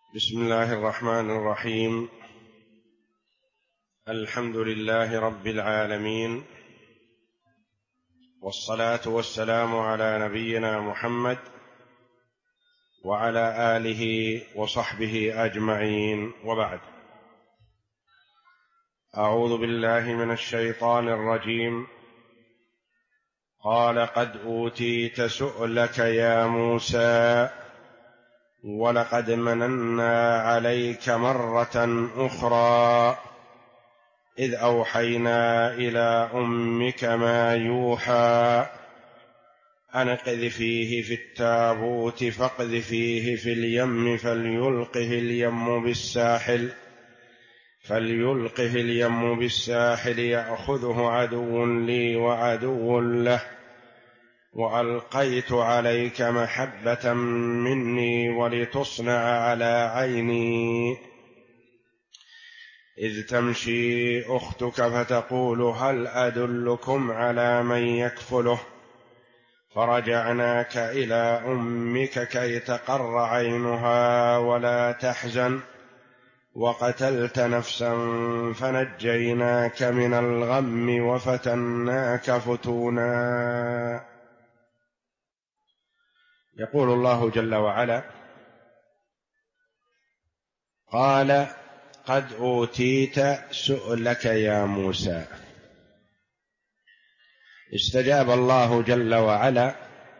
بسم الله الرحمن الرحيم. الحمد لله رب العالمين، والصلاة والسلام على نبينا محمد وعلى آله وصحبه أجمعين، وبعد. أعوذ بالله من الشيطان الرجيم. قال قد أوتيت سؤلك يا موسى ولقد مننا عليك مرة أخرى إذ أوحينا إلى أمك ما يوحى أن اقذفيه في التابوت فاقذفيه في اليم فليلقه اليم بالساحل يأخذه عدو لي وعدو له، وألقيت عليك محبة مني ولتصنع على عيني إذ تمشي أختك فتقول هل أدلكم على من يكفله، فرجعناك إلى أمك كي تقر عينها ولا تحزن، وقتلت نفسا فنجيناك من الغم وفتناك فتونا. يقول الله جل وعلا: قال قد أوتيت سؤلك يا موسى. استجاب الله جل وعلا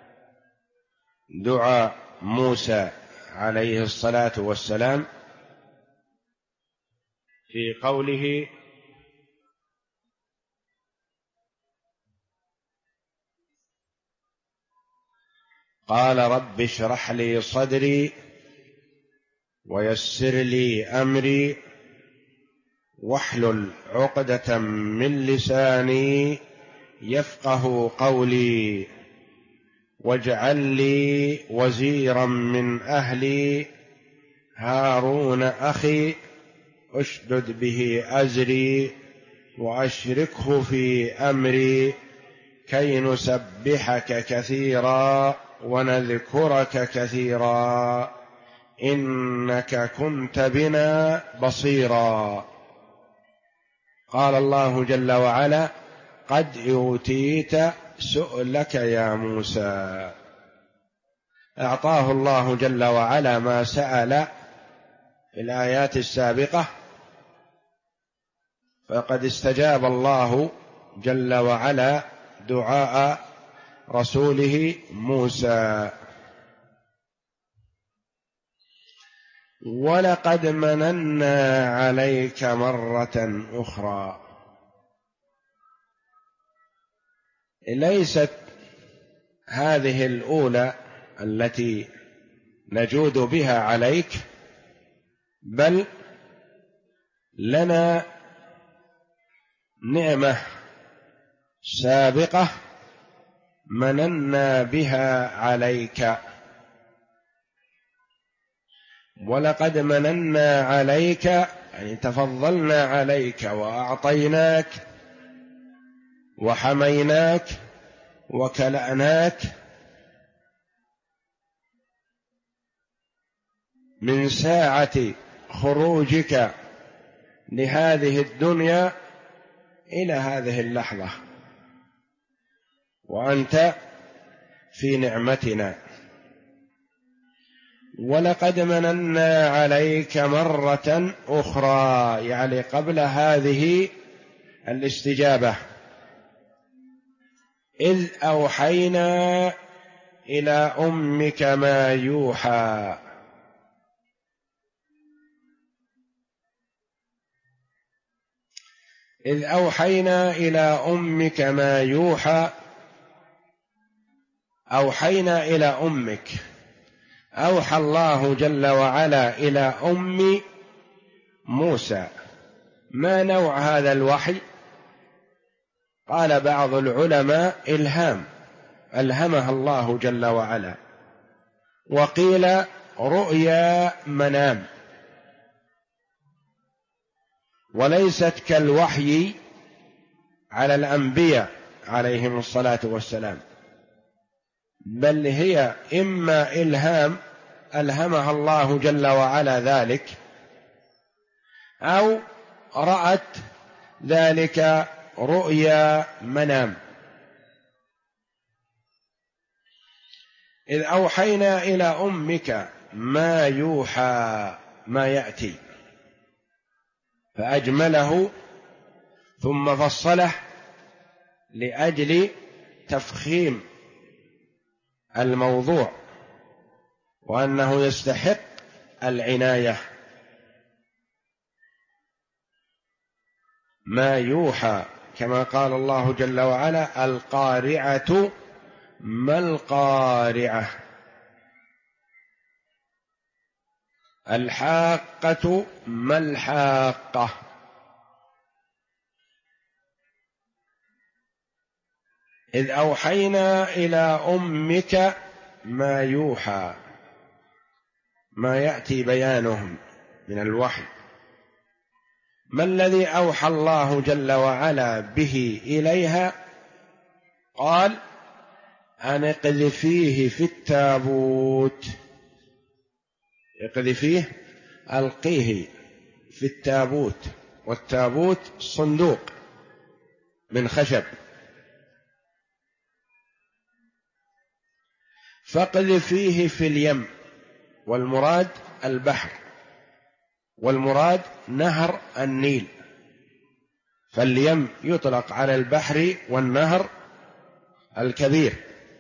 دعاء موسى عليه الصلاة والسلام في قوله: قال رب اشرح لي صدري ويسر لي أمري واحلل عقدة من لساني يفقه قولي واجعل لي وزيرا من أهلي هارون أخي اشدد به أزري وأشركه في أمري كي نسبحك كثيرا ونذكرك كثيرا إنك كنت بنا بصيرا. قال الله جل وعلا: قد أوتيت سؤلك يا موسى. أعطاه الله جل وعلا ما سأل في الآيات السابقة، فقد استجاب الله جل وعلا دعاء رسوله موسى. ولقد مننا عليك مرة أخرى. ليست هذه الأولى التي نجود بها عليك، بل لنا نعمة سابقة مننا بها عليك. ولقد مننا عليك يعني تفضلنا عليك وأعطيناك وحميناك وكلأناك من ساعة خروجك لهذه الدنيا إلى هذه اللحظة، وأنت في نعمتنا. ولقد مننا عليك مرة أخرى يعني قبل هذه الاستجابة، إذ أوحينا إلى أمك ما يوحى. إذ أوحينا إلى أمك ما يوحى. أوحينا إلى أمك، أوحى الله جل وعلا إلى أم موسى. ما نوع هذا الوحي؟ قال بعض العلماء إلهام، ألهمها الله جل وعلا، وقيل رؤيا منام، وليست كالوحي على الأنبياء عليهم الصلاة والسلام، بل هي إما إلهام ألهمها الله جل وعلا ذلك، أو رأت ذلك رؤيا منام. إذ أوحينا إلى أمك ما يوحى، ما يأتي، فأجمله ثم فصله لأجل تفخيم الموضوع وأنه يستحق العناية. ما يوحى، كما قال الله جل وعلا: القارعة ما القارعة، الحاقة ما الحاقة. إذ أوحينا إلى أمك ما يوحى، ما يأتي بيانه من الوحي. ما الذي أوحى الله جل وعلا به إليها؟ قال: أن اقذفيه في التابوت. اقذفيه، ألقيه في التابوت، والتابوت صندوق من خشب. فاقذفيه في اليم، والمراد البحر، والمراد نهر النيل، فاليم يطلق على البحر والنهر الكبير.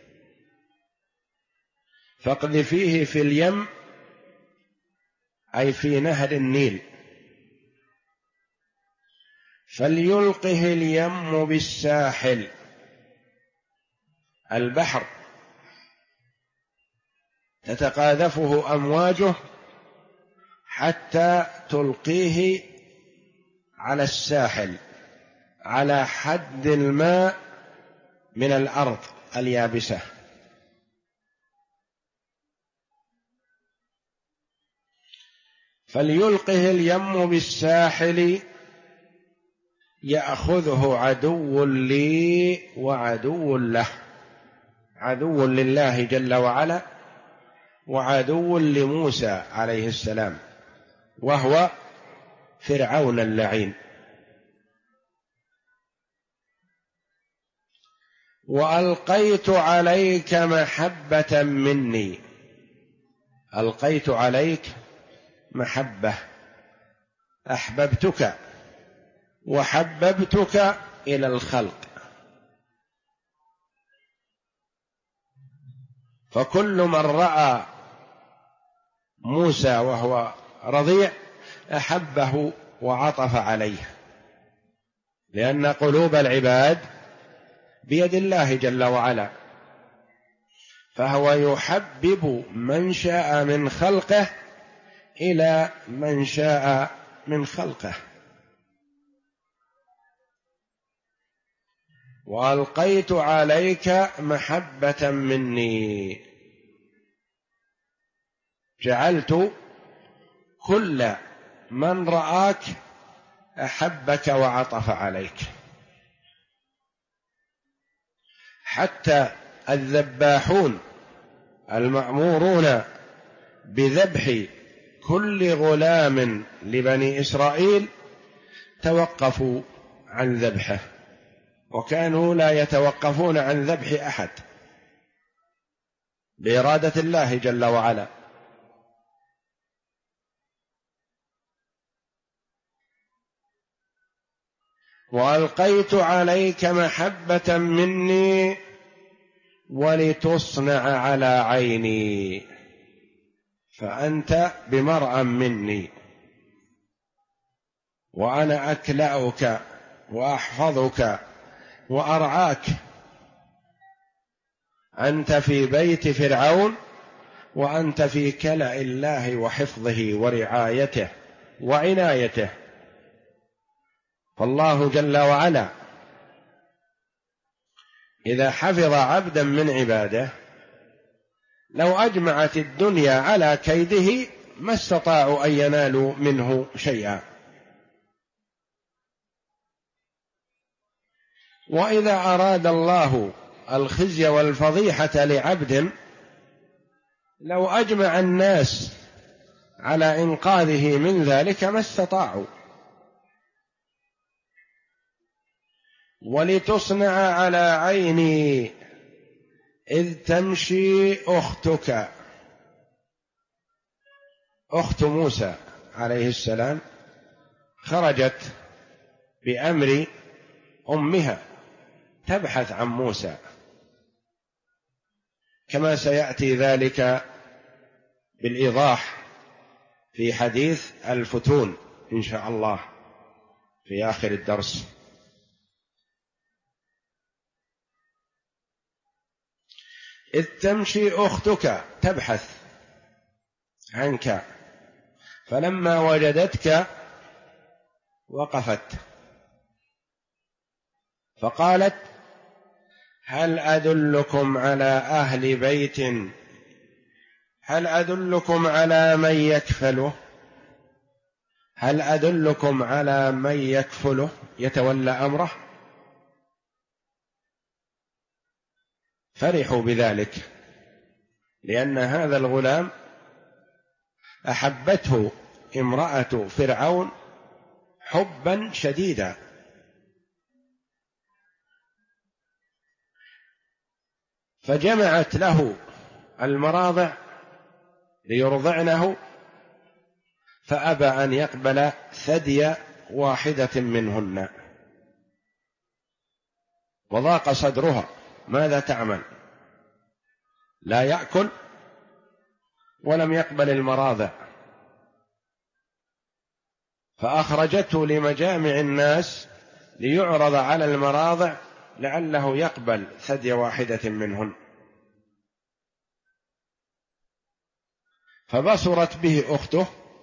فاقذفيه في اليم أي في نهر النيل، فليلقه اليم بالساحل، البحر تتقاذفه أمواجه حتى تلقيه على الساحل، على حد الماء من الأرض اليابسة. فليلقه اليم بالساحل يأخذه عدو لي وعدو له، عدو لله جل وعلا وعدو لموسى عليه السلام، وهو فرعون اللعين. وألقيت عليك محبة مني، ألقيت عليك محبة، أحببتك وحببتك إلى الخلق. فكل من رأى موسى وهو رضيع أحبه وعطف عليه، لأن قلوب العباد بيد الله جل وعلا، فهو يحبب من شاء من خلقه إلى من شاء من خلقه. وألقيت عليك محبة مني، جعلت كل من رآك أحبك وعطف عليك، حتى الذباحون المأمورون بذبح كل غلام لبني إسرائيل توقفوا عن ذبحه، وكانوا لا يتوقفون عن ذبح أحد بإرادة الله جل وعلا. وألقيت عليك محبة مني ولتصنع على عيني، فأنت بمرأى مني، وأنا أكلأك وأحفظك وأرعاك. أنت في بيت فرعون وأنت في كلأ الله وحفظه ورعايته وعنايته. فالله جل وعلا إذا حفظ عبدا من عباده لو أجمعت الدنيا على كيده ما استطاعوا أن ينالوا منه شيئا. وإذا أراد الله الخزي والفضيحة لعبد لو أجمع الناس على إنقاذه من ذلك ما استطاعوا. ولتصنع على عيني إذ تمشي أختك، أخت موسى عليه السلام خرجت بأمر أمها تبحث عن موسى، كما سيأتي ذلك بالإيضاح في حديث الفتون إن شاء الله في آخر الدرس. إذ تمشي أختك تبحث عنك فلما وجدتك وقفت فقالت هل أدلكم على أهل بيت، هل أدلكم على من يكفله، هل أدلكم على من يكفله يتولى أمره. فرحوا بذلك لأن هذا الغلام أحبته امرأة فرعون حبا شديدا، فجمعت له المراضع ليرضعنه فأبى أن يقبل ثدي واحدة منهن، وضاق صدرها ماذا تعمل، لا يأكل ولم يقبل المراضع، فأخرجته لمجامع الناس ليعرض على المراضع لعله يقبل ثدي واحدة منهن، فبصرت به أخته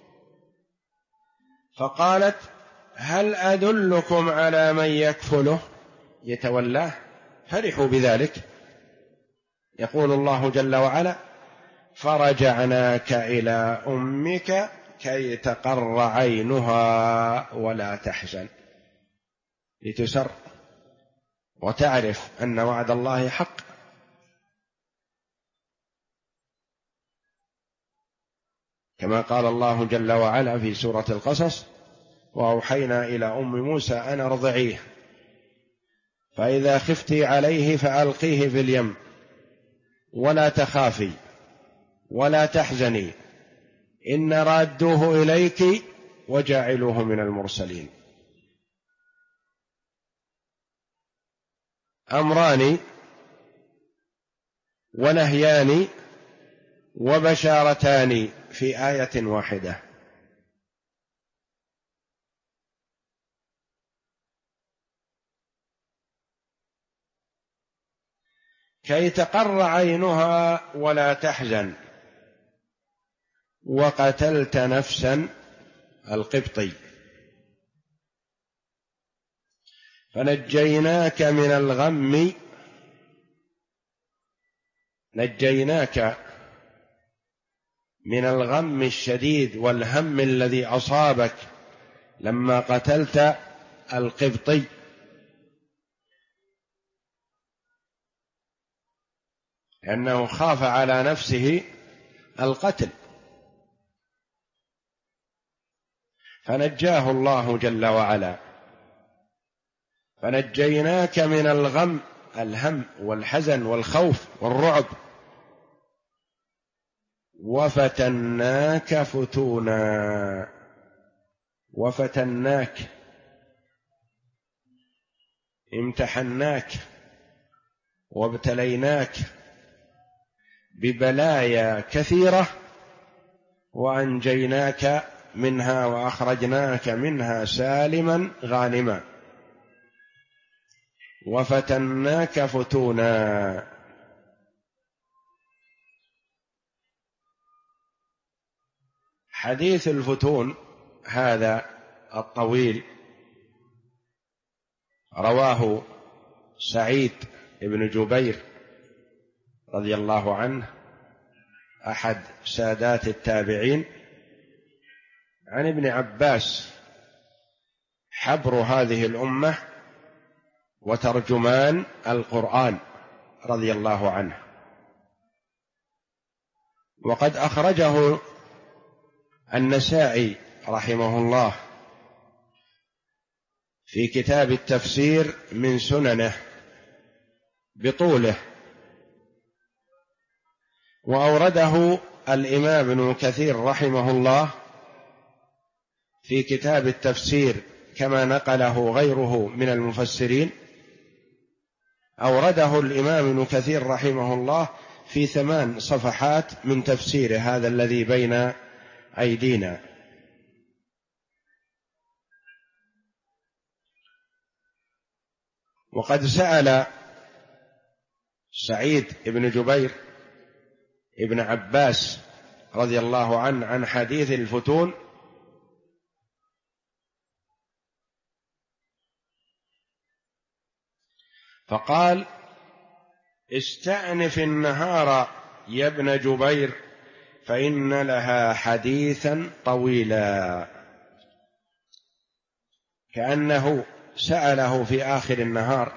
فقالت هل أدلكم على من يكفله يتولاه. فرحوا بذلك. يقول الله جل وعلا فرجعناك إلى أمك كي تقر عينها ولا تحزن، لتسر وتعرف أن وعد الله حق. كما قال الله جل وعلا في سورة القصص وأوحينا إلى أم موسى أن ارضعيه فإذا خفتي عليه فألقيه في اليم ولا تخافي ولا تحزني إن رادوه إليك وجاعلوه من المرسلين. أمران ونهيان وبشارتان في آية واحدة. كي تقر عينها ولا تحزن وقتلت نفسا القبطي فنجيناك من الغم، نجيناك من الغم الشديد والهم الذي أصابك لما قتلت القبطي، لأنه خاف على نفسه القتل فنجاه الله جل وعلا. فنجيناك من الغم الهم والحزن والخوف والرعب وفتناك فتونا. وفتناك امتحناك وابتليناك ببلايا كثيرة وأنجيناك منها وأخرجناك منها سالما غانما. وفتناك فتونا. حديث الفتون هذا الطويل رواه سعيد بن جبير رضي الله عنه أحد سادات التابعين عن ابن عباس حبر هذه الأمة وترجمان القرآن رضي الله عنه، وقد أخرجه النسائي رحمه الله في كتاب التفسير من سننه بطوله، وأورده الإمام ابن كثير رحمه الله في كتاب التفسير كما نقله غيره من المفسرين. أورده الإمام ابن كثير رحمه الله في 8 صفحات من تفسير هذا الذي بين أيدينا. وقد سأل سعيد بن جبير ابن عباس رضي الله عنه عن حديث الفتون، فقال: استأنف النهار يا ابن جبير فإن لها حديثا طويلا، كأنه سأله في آخر النهار،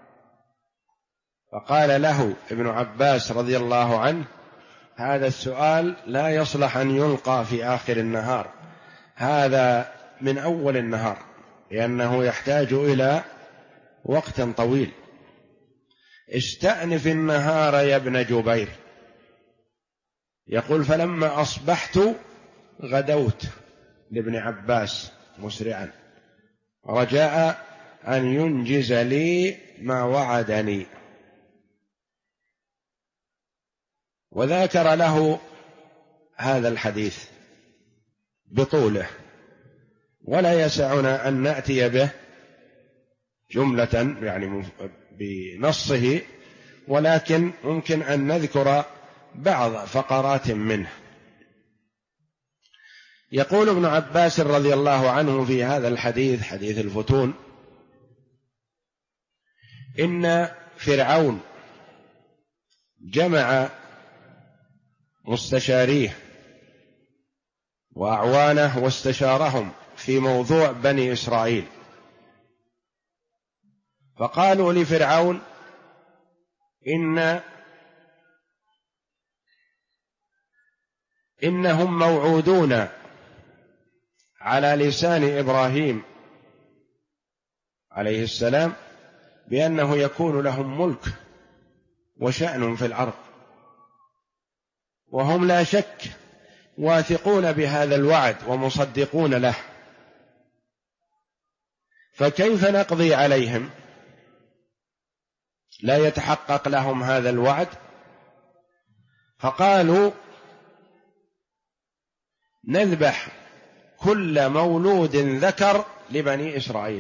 فقال له ابن عباس رضي الله عنه: هذا السؤال لا يصلح أن يلقى في آخر النهار، هذا من أول النهار، لأنه يحتاج إلى وقت طويل. استأنف النهار يا ابن جبير. يقول: فلما أصبحت غدوت لابن عباس مسرعا رجاء أن ينجز لي ما وعدني، وذكر له هذا الحديث بطوله، ولا يسعنا أن نأتي به جملة يعني بنصه، ولكن ممكن أن نذكر بعض فقرات منه. يقول ابن عباس رضي الله عنه في هذا الحديث، حديث الفتون: إن فرعون جمع مستشاريه وأعوانه واستشارهم في موضوع بني إسرائيل، فقالوا لفرعون: إنهم موعودون على لسان إبراهيم عليه السلام بأنه يكون لهم ملك وشأن في الأرض، وهم لا شك واثقون بهذا الوعد ومصدقون له، فكيف نقضي عليهم لا يتحقق لهم هذا الوعد؟ فقالوا: نذبح كل مولود ذكر لبني إسرائيل،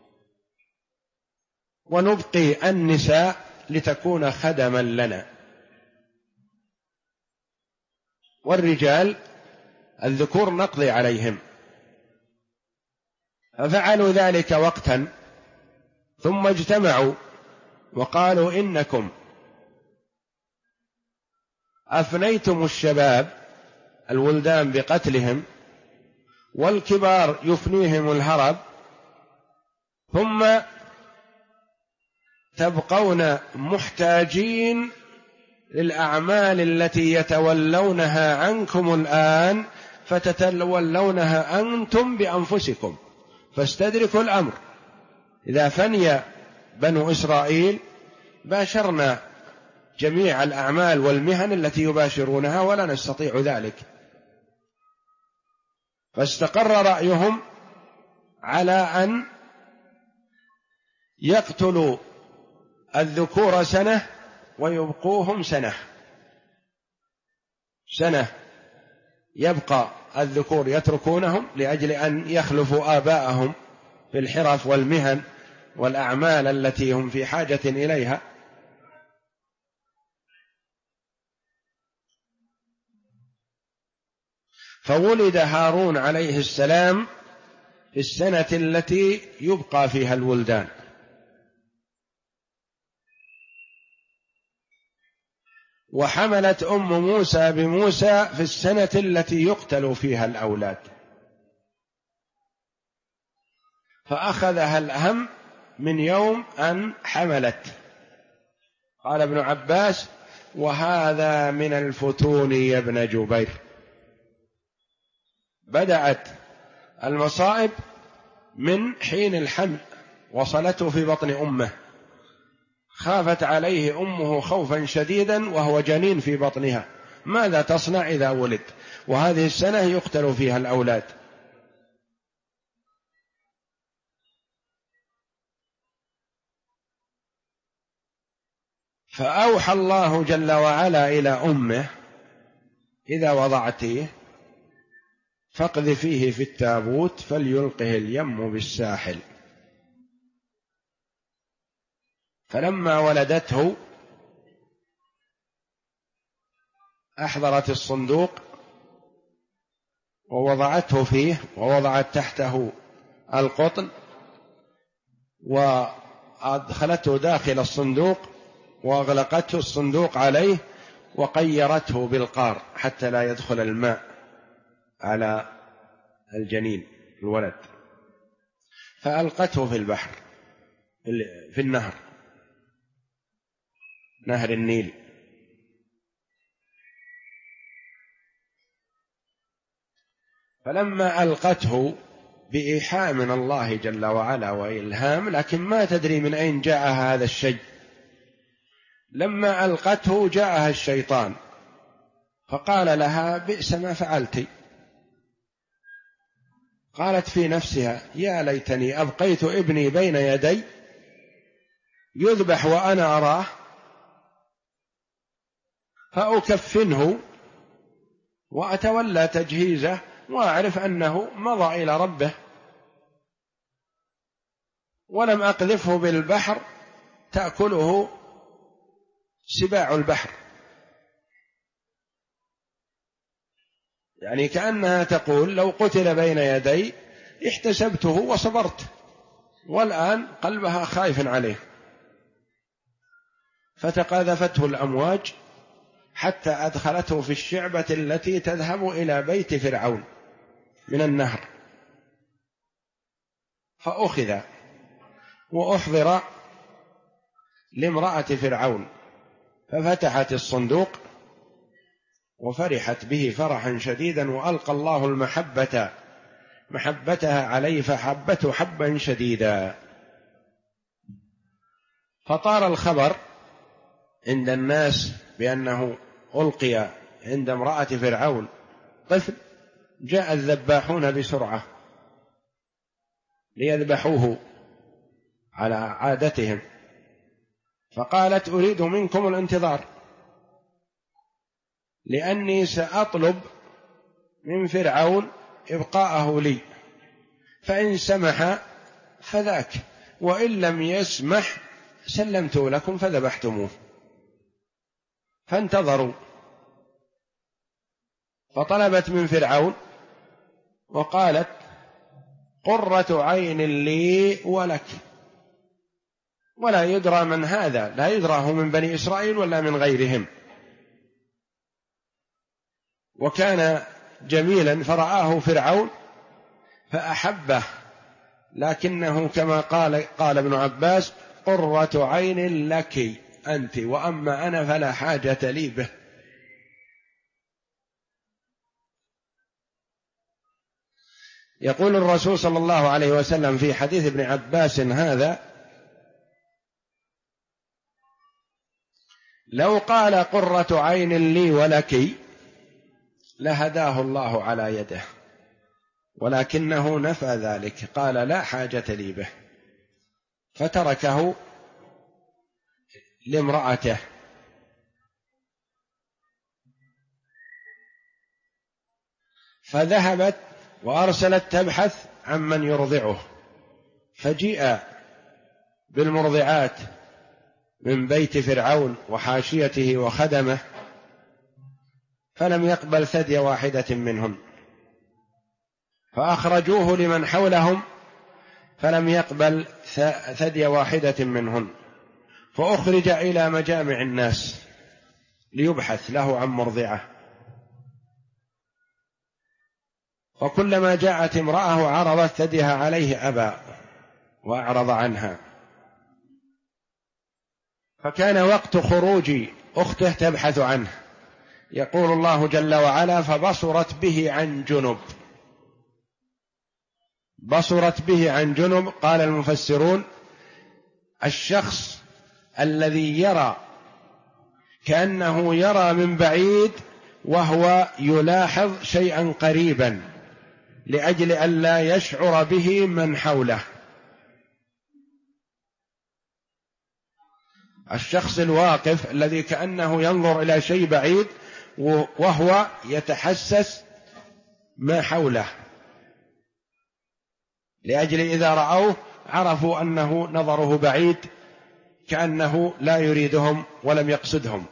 ونبقي النساء لتكون خدما لنا، والرجال الذكور نقضي عليهم. ففعلوا ذلك وقتا، ثم اجتمعوا وقالوا: إنكم أفنيتم الشباب الولدان بقتلهم، والكبار يفنيهم الهرب، ثم تبقون محتاجين للأعمال التي يتولونها عنكم الآن، فتتولونها أنتم بأنفسكم، فاستدركوا الأمر. إذا فني بنو إسرائيل باشرنا جميع الأعمال والمهن التي يباشرونها ولا نستطيع ذلك. فاستقر رأيهم على أن يقتلوا الذكور سنة ويبقوهم سنة يبقى الذكور يتركونهم لأجل أن يخلفوا آباءهم في الحرف والمهن والأعمال التي هم في حاجة إليها. فولد هارون عليه السلام في السنة التي يبقى فيها الولدان، وحملت أم موسى بموسى في السنة التي يقتل فيها الأولاد، فأخذها الهم من يوم أن حملت. قال ابن عباس: وهذا من الفتون يا ابن جبير. بدأت المصائب من حين الحمل، وصلته في بطن أمه، خافت عليه أمه خوفا شديدا وهو جنين في بطنها، ماذا تصنع إذا ولد؟ وهذه السنة يقتل فيها الأولاد. فأوحى الله جل وعلا إلى أمه: إذا وضعتيه فاقذفيه في التابوت فليلقه اليم بالساحل. فلما ولدته أحضرت الصندوق ووضعته فيه، ووضعت تحته القطن، وأدخلته داخل الصندوق وأغلقته الصندوق عليه، وقيرته بالقار حتى لا يدخل الماء على الجنين الولد، فألقته في البحر، في النهر، نهر النيل. فلما ألقته بإيحاء من الله جل وعلا وإلهام، لكن ما تدري من أين جاء هذا الشيء، لما ألقته جاءها الشيطان فقال لها: بئس ما فعلت. قالت في نفسها: يا ليتني أبقيت ابني بين يدي يذبح وأنا أراه فأكفنه وأتولى تجهيزه وأعرف أنه مضى إلى ربه، ولم أقذفه بالبحر تأكله سباع البحر. يعني كأنها تقول: لو قتل بين يدي احتسبته وصبرت، والآن قلبها خايف عليه. فتقاذفته الأمواج حتى أدخلته في الشعبة التي تذهب إلى بيت فرعون من النهر، فأخذ وأحضر لامرأة فرعون، ففتحت الصندوق وفرحت به فرحا شديدا، وألقى الله محبتها عليه فحبته حبا شديدا. فطار الخبر عند الناس بأنه ألقي عند امرأة فرعون طفل. جاء الذباحون بسرعة ليذبحوه على عادتهم، فقالت: أريد منكم الانتظار، لأني سأطلب من فرعون إبقاءه لي، فإن سمح فذاك، وإن لم يسمح سلمت لكم فذبحتموه. فانتظروا، فطلبت من فرعون وقالت: قرة عين لي ولك. ولا يدرى من هذا، لا يدرى هو من بني إسرائيل ولا من غيرهم، وكان جميلا فرآه فرعون فأحبه، لكنه كما قال ابن عباس: قرة عين لك أنت، وأما أنا فلا حاجة لي به. يقول الرسول صلى الله عليه وسلم في حديث ابن عباس هذا: لو قال قرة عين لي ولك لهداه الله على يده، ولكنه نفى ذلك، قال: لا حاجة لي به، فتركه لامرأته. فذهبت وأرسلت تبحث عن من يرضعه، فجيء بالمرضعات من بيت فرعون وحاشيته وخدمه، فلم يقبل ثدي واحدة منهن، فأخرجوه لمن حولهم فلم يقبل ثدي واحدة منهن، فأخرج إلى مجامع الناس ليبحث له عن مرضعة. وكلما جاءت امرأة عرضت ثديها عليه أبى وأعرض عنها. فكان وقت خروج أخته تبحث عنه. يقول الله جل وعلا: فبصرت به عن جنب. بصرت به عن جنب، قال المفسرون: الشخص الذي يرى كأنه يرى من بعيد وهو يلاحظ شيئا قريبا لأجل أن لا يشعر به من حوله. الشخص الواقف الذي كأنه ينظر إلى شيء بعيد وهو يتحسس ما حوله، لأجل إذا رأوه عرفوا أنه نظره بعيد، كأنه لا يريدهم ولم يقصدهم.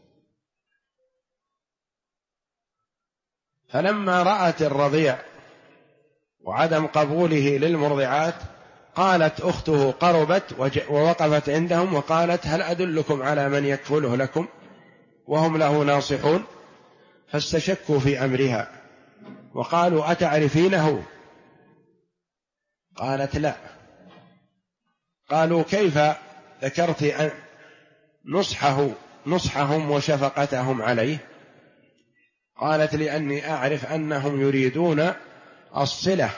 فلما رأت الرضيع وعدم قبوله للمرضعات، قالت أخته قربت ووقفت عندهم وقالت: هل أدلكم على من يكفله لكم؟ وهم له ناصحون. فاستشكوا في أمرها وقالوا: أتعرفينه؟ قالت: لا. قالوا: كيف ذكرت نصحهم وشفقتهم عليه؟ قالت: لأني أعرف أنهم يريدون الصلة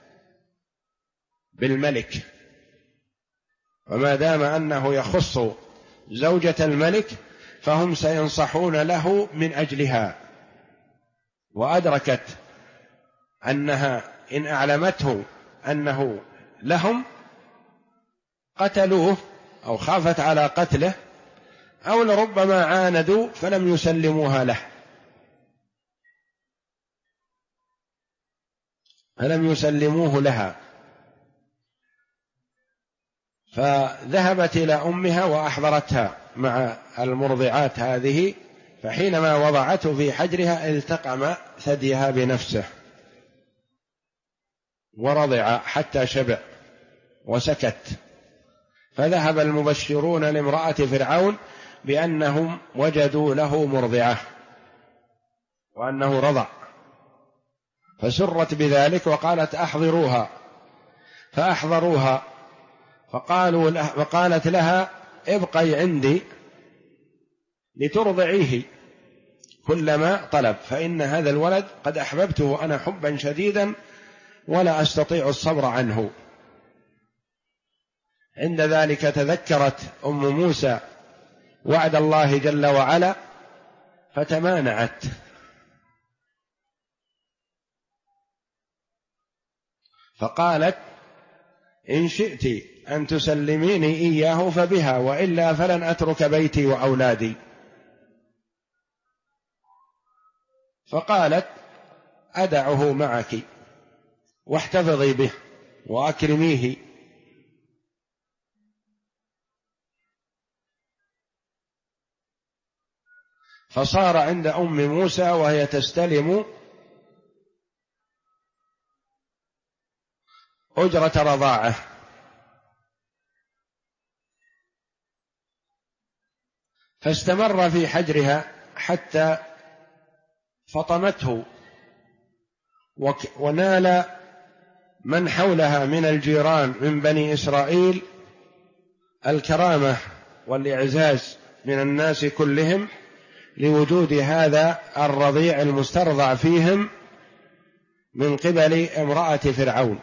بالملك، وما دام أنه يخص زوجة الملك فهم سينصحون له من أجلها. وأدركت أنها إن أعلمته أنه لهم قتلوه أو خافت على قتله، أو لربما عاندوا فلم يسلموها له، فلم يسلموه لها. فذهبت إلى أمها وأحضرتها مع المرضعات هذه، فحينما وضعته في حجرها التقم ثديها بنفسه ورضع حتى شبع وسكت. فذهب المبشرون لامرأة فرعون بأنهم وجدوا له مرضعة وأنه رضع، فسرت بذلك وقالت: أحضروها. فأحضروها فقالت لها: ابقي عندي لترضعيه كلما طلب، فإن هذا الولد قد أحببته أنا حبا شديدا ولا أستطيع الصبر عنه. عند ذلك تذكرت أم موسى وعد الله جل وعلا فتمانعت، فقالت: إن شئت أن تسلميني إياه فبها، وإلا فلن أترك بيتي وأولادي. فقالت: أدعه معك واحتفظي به وأكرميه. فصار عند أم موسى وهي تستلم أجرة رضاعه، فاستمر في حجرها حتى فطمته، ونال من حولها من الجيران من بني إسرائيل الكرامة والإعزاز من الناس كلهم لوجود هذا الرضيع المسترضع فيهم من قبل امرأة فرعون.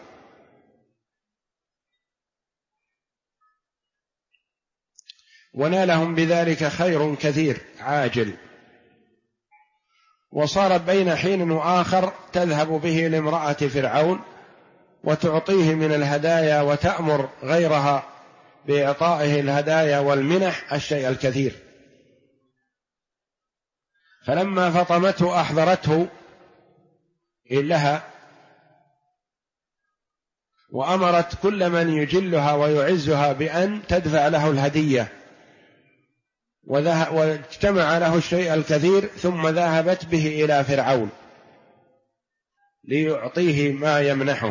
ونالهم بذلك خير كثير عاجل، وصارت بين حين وآخر تذهب به لامرأة فرعون وتعطيه من الهدايا وتأمر غيرها بإعطائه الهدايا والمنح الشيء الكثير. فلما فطمته أحضرته لها وأمرت كل من يجلها ويعزها بأن تدفع له الهدية، واجتمع له الشيء الكثير، ثم ذهبت به إلى فرعون ليعطيه ما يمنحه.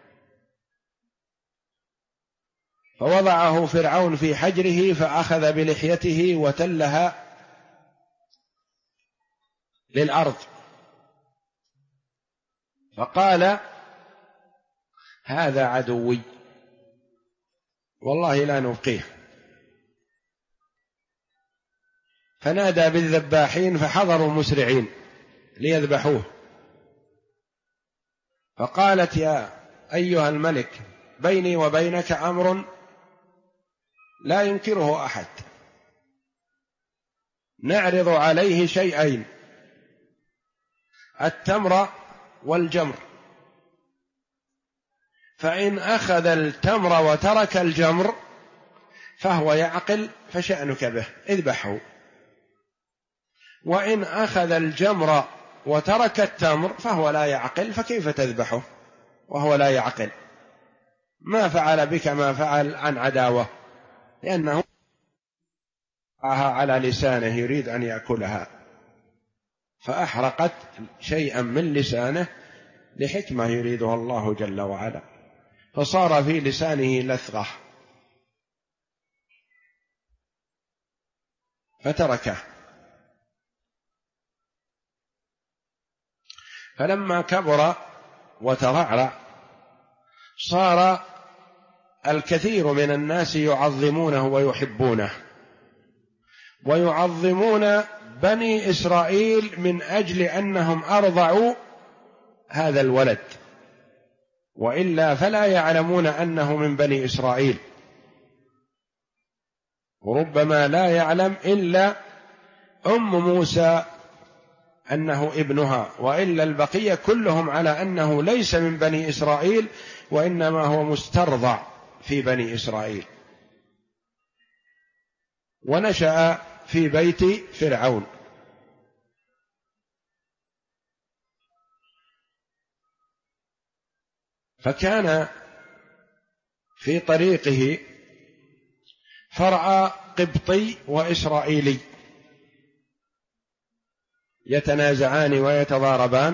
فوضعه فرعون في حجره فأخذ بلحيته وتلها للأرض، فقال: هذا عدوي والله لا نبقيه. فنادى بالذباحين فحضروا مسرعين ليذبحوه، فقالت: يا أيها الملك، بيني وبينك أمر لا ينكره أحد، نعرض عليه شيئين: التمر والجمر، فإن أخذ التمر وترك الجمر فهو يعقل فشأنك به، اذبحه، وإن أخذ الجمر وترك التمر فهو لا يعقل، فكيف تذبحه وهو لا يعقل؟ ما فعل بك ما فعل عن عداوة، لأنه على لسانه يريد أن يأكلها، فأحرقت شيئا من لسانه لحكمة يريدها الله جل وعلا، فصار في لسانه لثغة فتركه. فلما كبر وترعرع صار الكثير من الناس يعظمونه ويحبونه، ويعظمون بني إسرائيل من أجل أنهم أرضعوا هذا الولد، وإلا فلا يعلمون أنه من بني إسرائيل، وربما لا يعلم إلا أم موسى أنه ابنها، وإلا البقية كلهم على أنه ليس من بني إسرائيل، وإنما هو مسترضع في بني إسرائيل، ونشأ في بيت فرعون. فكان في طريقه فرع قبطي وإسرائيلي يتنازعان ويتضاربان،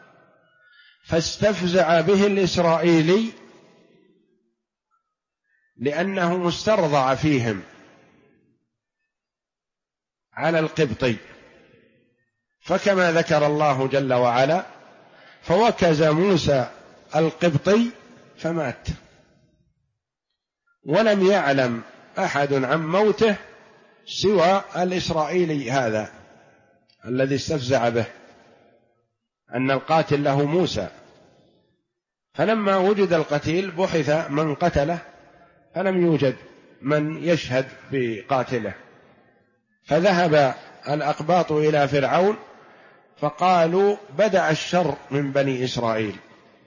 فاستفزع به الإسرائيلي لأنه مسترضع فيهم على القبطي، فكما ذكر الله جل وعلا: فوكز موسى القبطي فمات، ولم يعلم أحد عن موته سوى الإسرائيلي هذا الذي استفزع به، أن القاتل له موسى. فلما وجد القتيل بحث من قتله فلم يوجد من يشهد بقاتله، فذهب الأقباط إلى فرعون فقالوا: بدأ الشر من بني إسرائيل،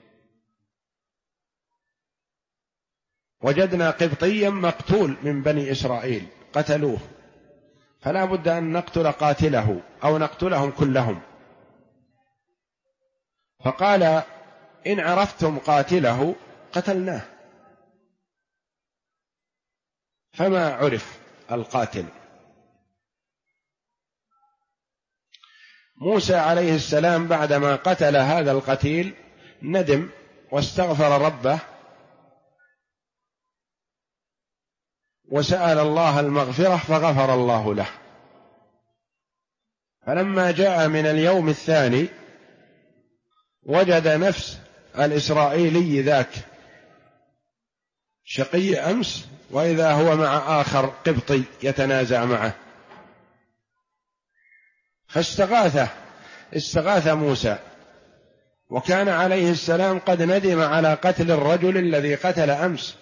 وجدنا قبطيا مقتول من بني إسرائيل قتلوه، فلا بد أن نقتل قاتله أو نقتلهم كلهم. فقال: إن عرفتم قاتله قتلناه، فما عرف القاتل. موسى عليه السلام بعدما قتل هذا القتيل ندم واستغفر ربه وسأل الله المغفرة فغفر الله له. فلما جاء من اليوم الثاني وجد نفس الإسرائيلي ذاك شقي أمس، وإذا هو مع آخر قبطي يتنازع معه، استغاث موسى، وكان عليه السلام قد ندم على قتل الرجل الذي قتل أمس،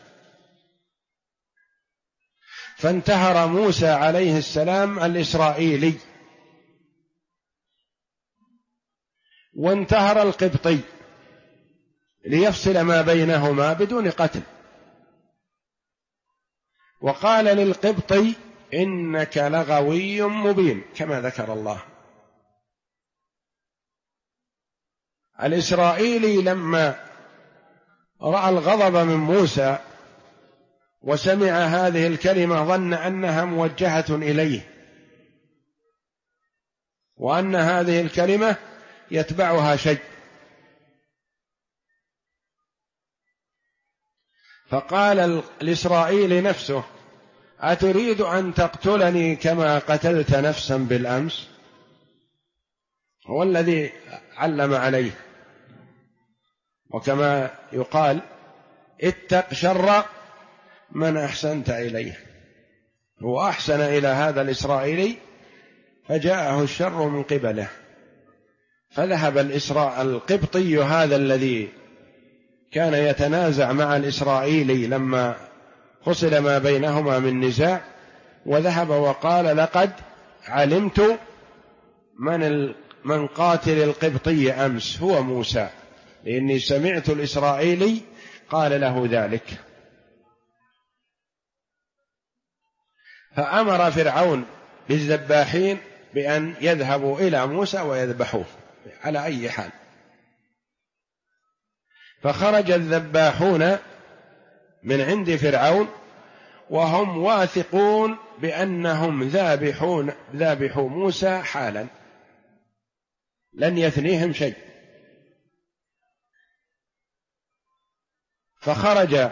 فانتهر موسى عليه السلام الإسرائيلي وانتهر القبطي ليفصل ما بينهما بدون قتل، وقال للقبطي: إنك لغوي مبين، كما ذكر الله. الإسرائيلي لما رأى الغضب من موسى وسمع هذه الكلمة ظن أنها موجهة إليه، وأن هذه الكلمة يتبعها شيء، فقال الإسرائيلي نفسه: أتريد أن تقتلني كما قتلت نفسا بالأمس؟ هو الذي علم عليه، وكما يقال: اتق شر من أحسنت إليه. هو أحسن إلى هذا الإسرائيلي فجاءه الشر من قبله، فذهب القبطي هذا الذي كان يتنازع مع الإسرائيلي لما حصل ما بينهما من نزاع، وذهب وقال: لقد علمت من قاتل القبطي أمس هو موسى، لأني سمعت الإسرائيلي قال له ذلك. فأمر فرعون بالذباحين بأن يذهبوا إلى موسى ويذبحوه على أي حال. فخرج الذباحون من عند فرعون وهم واثقون بأنهم ذابحو موسى حالا، لن يثنيهم شيء. فخرج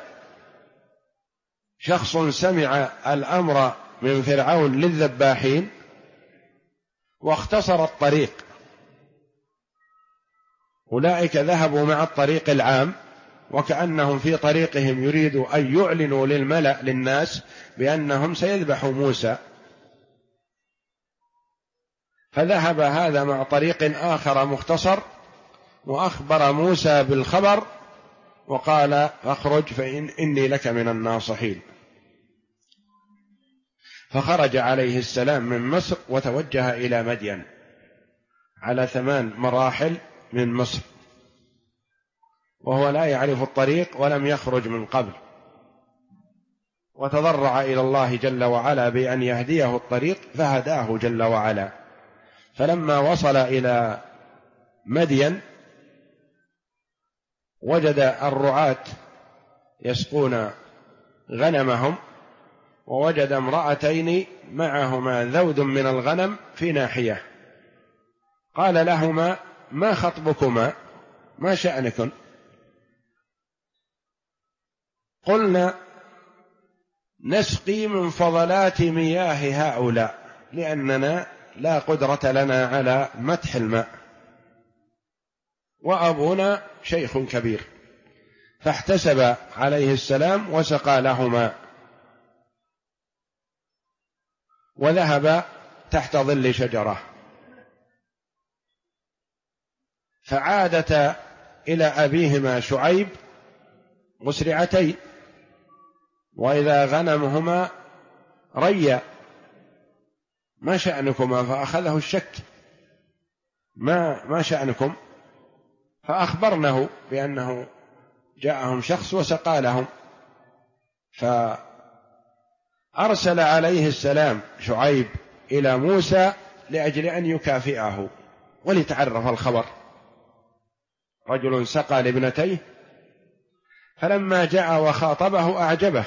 شخص سمع الأمر من فرعون للذباحين واختصر الطريق. أولئك ذهبوا مع الطريق العام وكأنهم في طريقهم يريدوا أن يعلنوا للملأ للناس بأنهم سيذبحوا موسى، فذهب هذا مع طريق آخر مختصر وأخبر موسى بالخبر وقال: اخرج فإني لك من الناصحين. فخرج عليه السلام من مصر وتوجه إلى مدين على 8 مراحل من مصر، وهو لا يعرف الطريق ولم يخرج من قبل، وتضرع إلى الله جل وعلا بأن يهديه الطريق فهداه جل وعلا. فلما وصل إلى مدين وجد الرعاة يسقون غنمهم، ووجد امرأتين معهما ذود من الغنم في ناحية، قال لهما: ما خطبكما؟ ما شأنكم؟ قلنا: نسقي من فضلات مياه هؤلاء لأننا لا قدرة لنا على مدح الماء، وأبونا شيخ كبير. فاحتسب عليه السلام وسقى لهما، وذهب تحت ظل شجرة. فعادتا إلى أبيهما شعيب مسرعتين، وإذا غنمهما ريا: ما شأنكما؟ فأخذه الشك: ما شأنكم؟ فأخبرنه بأنه جاءهم شخص وسقى لهم. فأرسل عليه السلام شعيب إلى موسى لأجل أن يكافئه وليتعرف الخبر. رجل سقى لابنتيه، فلما جاء وخاطبه أعجبه،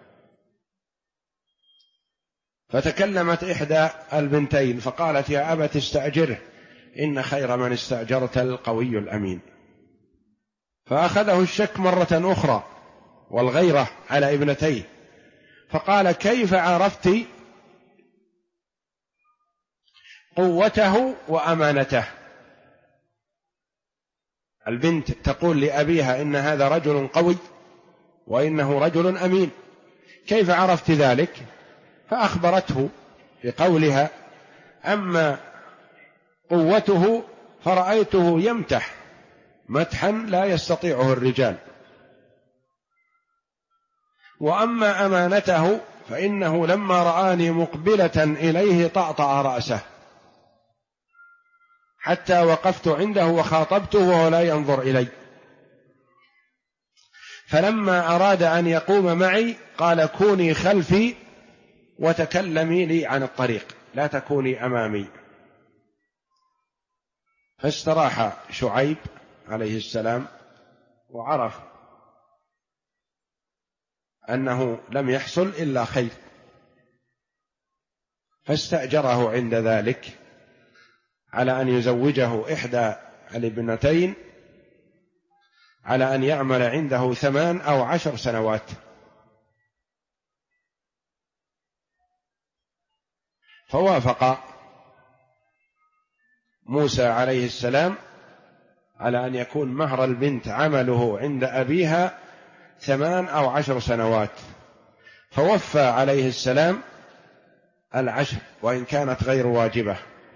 فتكلمت إحدى البنتين فقالت: يا أبت استأجره إن خير من استأجرت القوي الأمين. فأخذه الشك مرة أخرى والغيرة على ابنتيه، فقال: كيف عرفت قوته وأمانته؟ البنت تقول لأبيها إن هذا رجل قوي وإنه رجل أمين، كيف عرفت ذلك؟ فأخبرته بقولها: أما قوته فرأيته يمتح مدحا لا يستطيعه الرجال، وأما أمانته فإنه لما رآني مقبلة إليه طأطأ رأسه حتى وقفت عنده وخاطبته وهو لا ينظر إلي، فلما أراد أن يقوم معي قال: كوني خلفي وتكلمي لي عن الطريق، لا تكوني أمامي. فاستراح شعيب عليه السلام وعرف أنه لم يحصل إلا خير، فاستأجره عند ذلك على أن يزوجه إحدى الابنتين على أن يعمل عنده 8 أو 10 سنوات. فوافق موسى عليه السلام على أن يكون مهر البنت عمله عند أبيها 8 أو 10 سنوات. فوفى عليه السلام العشر وإن كانت غير واجبة.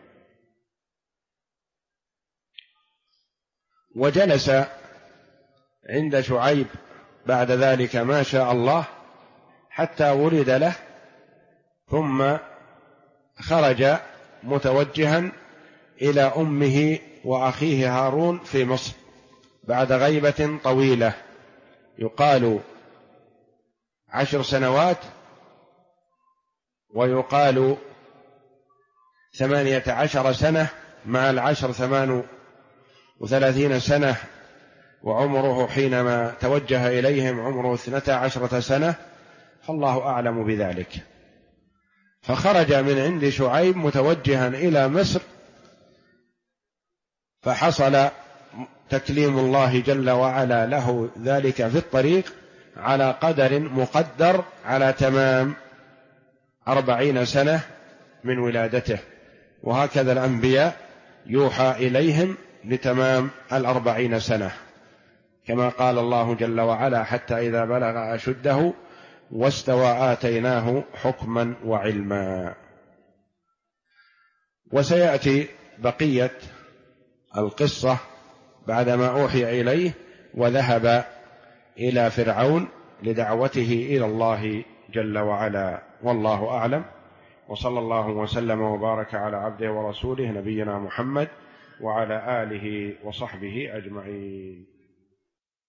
وجلس عند شعيب بعد ذلك ما شاء الله حتى ولد له، ثم خرج متوجها إلى أمه وأخيه هارون في مصر بعد غيبة طويلة، يقال 10 سنوات ويقال 18 سنة، مع 10 38 سنة، وعمره حينما توجه إليهم عمره 12 سنة، فالله أعلم بذلك. فخرج من عند شعيب متوجها إلى مصر، فحصل تكليم الله جل وعلا له ذلك في الطريق على قدر مقدر على تمام 40 سنة من ولادته، وهكذا الأنبياء يوحى إليهم لتمام 40 سنة، كما قال الله جل وعلا: حتى إذا بلغ أشده واستوى آتيناه حكما وعلما. وسيأتي بقية القصة بعدما أوحي إليه وذهب إلى فرعون لدعوته إلى الله جل وعلا، والله أعلم. وصلى الله وسلم وبارك على عبده ورسوله نبينا محمد وعلى آله وصحبه أجمعين.